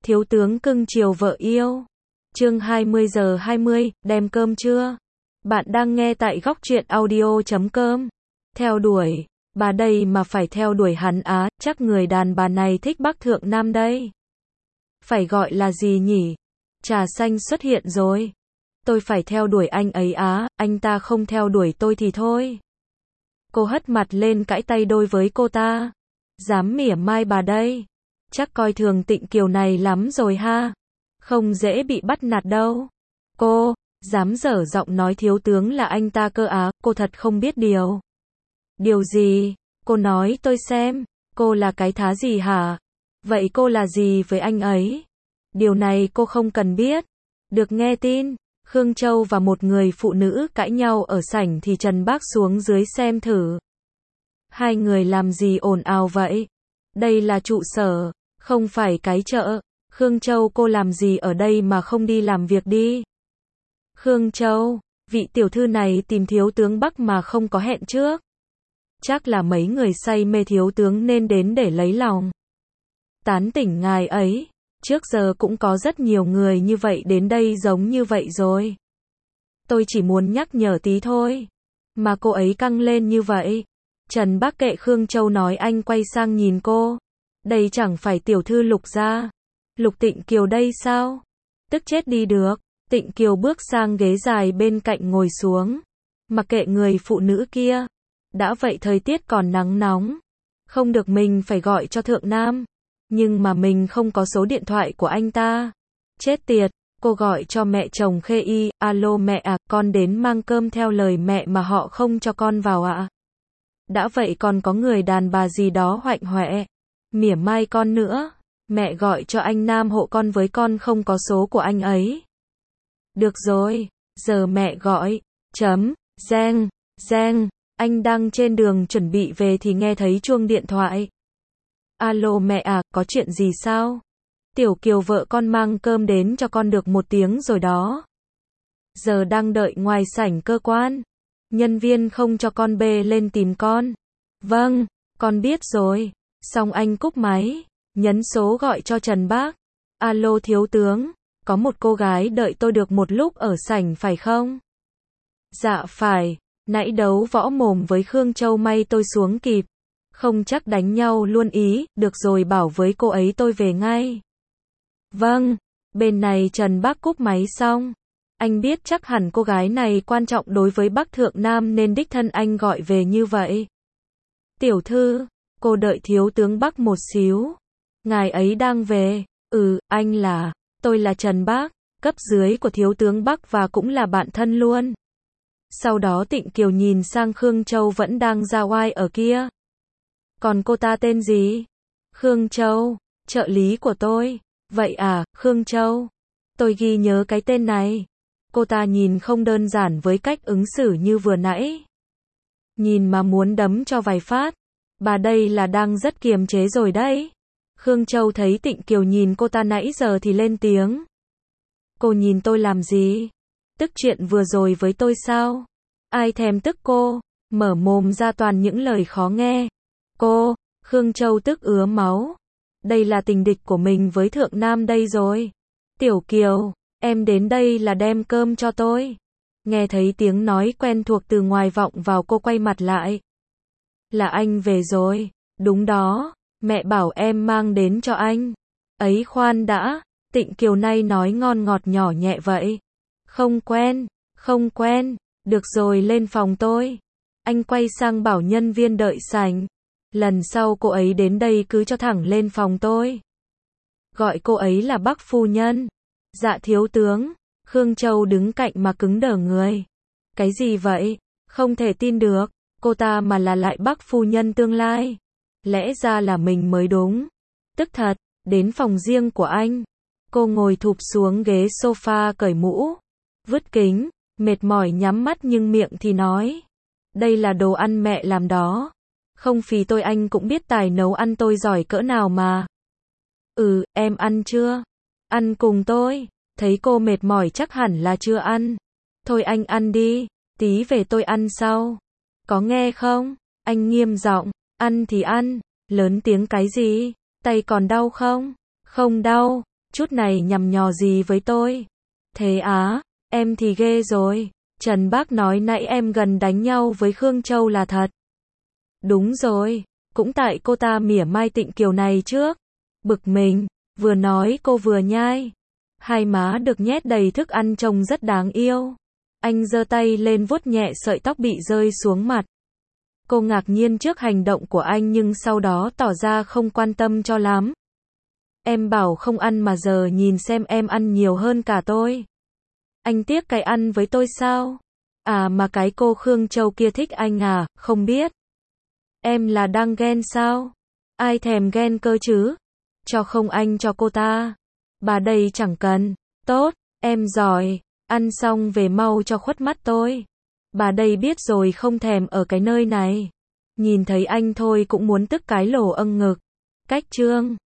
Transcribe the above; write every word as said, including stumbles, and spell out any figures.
Thiếu tướng cưng chiều vợ yêu. Chương hai mươi giờ hai mươi, đem cơm chưa? Bạn đang nghe tại góc truyện audio chấm com. Theo đuổi, bà đây mà phải theo đuổi hắn á, chắc người đàn bà này thích Bắc Thượng Nam đây. Phải gọi là gì nhỉ? Trà xanh xuất hiện rồi. Tôi phải theo đuổi anh ấy á, anh ta không theo đuổi tôi thì thôi. Cô hất mặt lên cãi tay đôi với cô ta. Dám mỉa mai bà đây. Chắc coi thường Tịnh Kiều này lắm rồi ha. Không dễ bị bắt nạt đâu. Cô, dám dở giọng nói thiếu tướng là anh ta cơ á, cô thật không biết điều. Điều gì? Cô nói tôi xem. Cô là cái thá gì hả? Vậy cô là gì với anh ấy? Điều này cô không cần biết. Được nghe tin, Khương Châu và một người phụ nữ cãi nhau ở sảnh thì Trần Bác xuống dưới xem thử. Hai người làm gì ồn ào vậy? Đây là trụ sở, không phải cái chợ. Khương Châu, cô làm gì ở đây mà không đi làm việc đi? Khương Châu, vị tiểu thư này tìm thiếu tướng Bắc mà không có hẹn trước. Chắc là mấy người say mê thiếu tướng nên đến để lấy lòng. Tán tỉnh ngài ấy, trước giờ cũng có rất nhiều người như vậy đến đây giống như vậy rồi. Tôi chỉ muốn nhắc nhở tí thôi. Mà cô ấy căng lên như vậy. Trần Bác kệ Khương Châu nói, anh quay sang nhìn cô. Đây chẳng phải tiểu thư Lục gia, Lục Tịnh Kiều đây sao? Tức chết đi được. Tịnh Kiều bước sang ghế dài bên cạnh ngồi xuống. Mặc kệ người phụ nữ kia. Đã vậy thời tiết còn nắng nóng. Không được, mình phải gọi cho Thượng Nam. Nhưng mà mình không có số điện thoại của anh ta. Chết tiệt, cô gọi cho mẹ chồng Khê Y. Alo mẹ à, con đến mang cơm theo lời mẹ mà họ không cho con vào ạ. À? Đã vậy còn có người đàn bà gì đó hoạnh hoẹ, mỉa mai con nữa. Mẹ gọi cho anh Nam hộ con với, con không có số của anh ấy. Được rồi, giờ mẹ gọi. Chấm, Giang, Giang, anh đang trên đường chuẩn bị về thì nghe thấy chuông điện thoại. Alo mẹ à, có chuyện gì sao? Tiểu Kiều vợ con mang cơm đến cho con được một tiếng rồi đó. Giờ đang đợi ngoài sảnh cơ quan. Nhân viên không cho con bê lên tìm con. Vâng, con biết rồi. Xong anh cúp máy, nhấn số gọi cho Trần Bác. Alo thiếu tướng, có một cô gái đợi tôi được một lúc ở sảnh phải không? Dạ phải, nãy đấu võ mồm với Khương Châu may tôi xuống kịp. Không chắc đánh nhau luôn ý, được rồi bảo với cô ấy tôi về ngay. Vâng, bên này Trần Bác cúp máy xong. Anh biết chắc hẳn cô gái này quan trọng đối với Bắc Thượng Nam nên đích thân anh gọi về như vậy. Tiểu thư, cô đợi thiếu tướng Bắc một xíu. Ngài ấy đang về. Ừ, anh là, tôi là Trần Bác, cấp dưới của thiếu tướng Bắc và cũng là bạn thân luôn. Sau đó Tịnh Kiều nhìn sang Khương Châu vẫn đang ra oai ở kia. Còn cô ta tên gì? Khương Châu, trợ lý của tôi. Vậy à, Khương Châu. Tôi ghi nhớ cái tên này. Cô ta nhìn không đơn giản với cách ứng xử như vừa nãy. Nhìn mà muốn đấm cho vài phát. Bà đây là đang rất kiềm chế rồi đấy. Khương Châu thấy Tịnh Kiều nhìn cô ta nãy giờ thì lên tiếng. Cô nhìn tôi làm gì? Tức chuyện vừa rồi với tôi sao? Ai thèm tức cô? Mở mồm ra toàn những lời khó nghe. Cô, Khương Châu tức ứa máu. Đây là tình địch của mình với Thượng Nam đây rồi. Tiểu Kiều, em đến đây là đem cơm cho tôi. Nghe thấy tiếng nói quen thuộc từ ngoài vọng vào, cô quay mặt lại. Là anh về rồi. Đúng đó, mẹ bảo em mang đến cho anh. Ấy khoan đã, Tịnh Kiều nay nói ngon ngọt nhỏ nhẹ vậy. Không quen, không quen, được rồi lên phòng tôi. Anh quay sang bảo nhân viên đợi sảnh. Lần sau cô ấy đến đây cứ cho thẳng lên phòng tôi. Gọi cô ấy là Bắc phu nhân. Dạ thiếu tướng. Khương Châu đứng cạnh mà cứng đờ người. Cái gì vậy? Không thể tin được. Cô ta mà là lại Bắc phu nhân tương lai. Lẽ ra là mình mới đúng. Tức thật, đến phòng riêng của anh. Cô ngồi thụp xuống ghế sofa cởi mũ. Vứt kính, mệt mỏi nhắm mắt nhưng miệng thì nói. Đây là đồ ăn mẹ làm đó. Không phì tôi, anh cũng biết tài nấu ăn tôi giỏi cỡ nào mà. Ừ, em ăn chưa? Ăn cùng tôi. Thấy cô mệt mỏi chắc hẳn là chưa ăn. Thôi anh ăn đi, tí về tôi ăn sau. Có nghe không? Anh nghiêm giọng. Ăn thì ăn. Lớn tiếng cái gì? Tay còn đau không? Không đau. Chút này nhằm nhò gì với tôi? Thế á, em thì ghê rồi. Trần Bác nói nãy em gần đánh nhau với Khương Châu là thật. Đúng rồi, cũng tại cô ta mỉa mai Tịnh Kiều này trước. Bực mình, vừa nói cô vừa nhai. Hai má được nhét đầy thức ăn trông rất đáng yêu. Anh giơ tay lên vuốt nhẹ sợi tóc bị rơi xuống mặt. Cô ngạc nhiên trước hành động của anh nhưng sau đó tỏ ra không quan tâm cho lắm. Em bảo không ăn mà giờ nhìn xem em ăn nhiều hơn cả tôi. Anh tiếc cái ăn với tôi sao? À mà cái cô Khương Châu kia thích anh à, không biết. Em là đang ghen sao? Ai thèm ghen cơ chứ? Cho không anh cho cô ta. Bà đây chẳng cần. Tốt, em giỏi. Ăn xong về mau cho khuất mắt tôi. Bà đây biết rồi không thèm ở cái nơi này. Nhìn thấy anh thôi cũng muốn tức cái lổ âng ngực. Cách trương.